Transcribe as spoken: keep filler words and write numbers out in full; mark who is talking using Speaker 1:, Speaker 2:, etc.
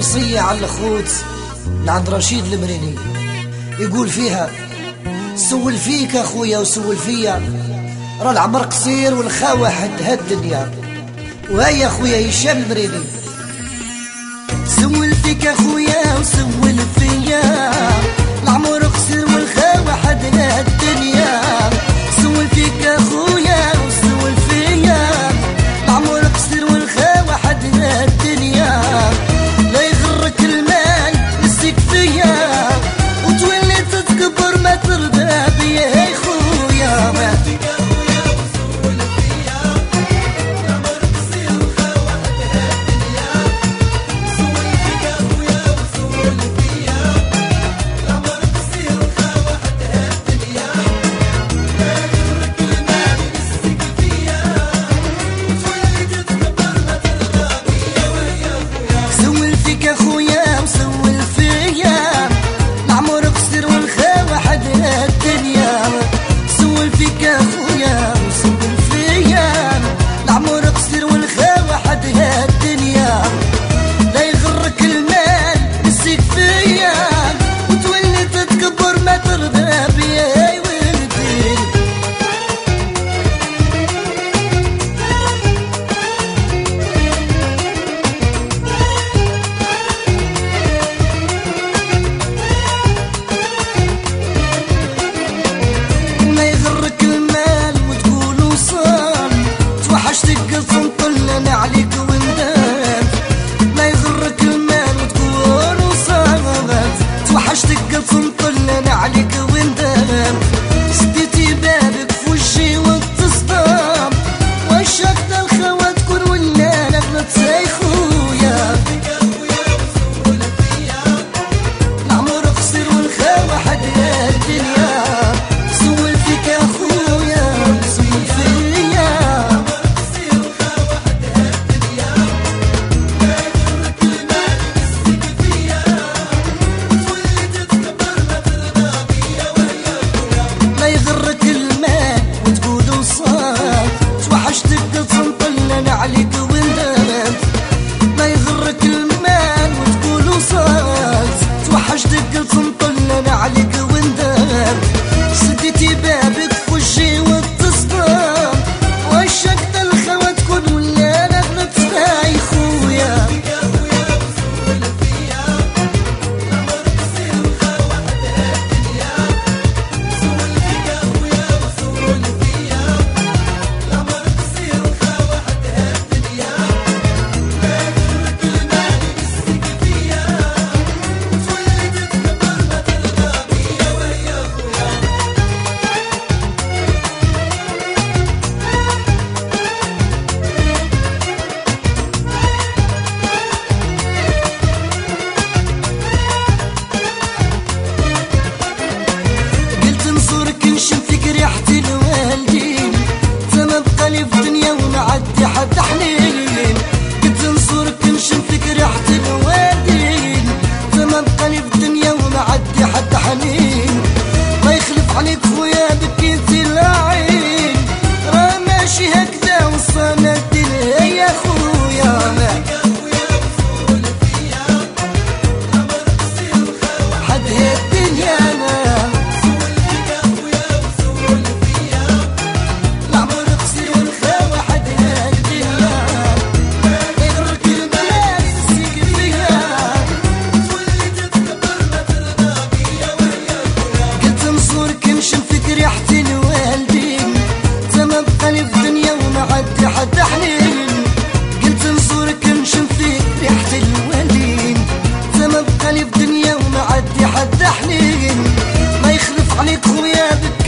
Speaker 1: وصية على الخوت من عند رشيد المريني، يقول فيها: سول فيك اخويا وسول فيا، راه العمر قصير والخاوة حد هالدنيا. وهيا اخويا هشام المريني:
Speaker 2: سول فيك اخويا وسول فيا، العمر قصير والخاوة حد هالدنيا. سول فيك اخويا وسول فيا، العمر قصير والخاوة حد هالدنيا. لا يغرك المال يسيك فيا، وتولي تتكبر ما ترضى بيا يا خويا.
Speaker 1: ما يخلف عليك خويا.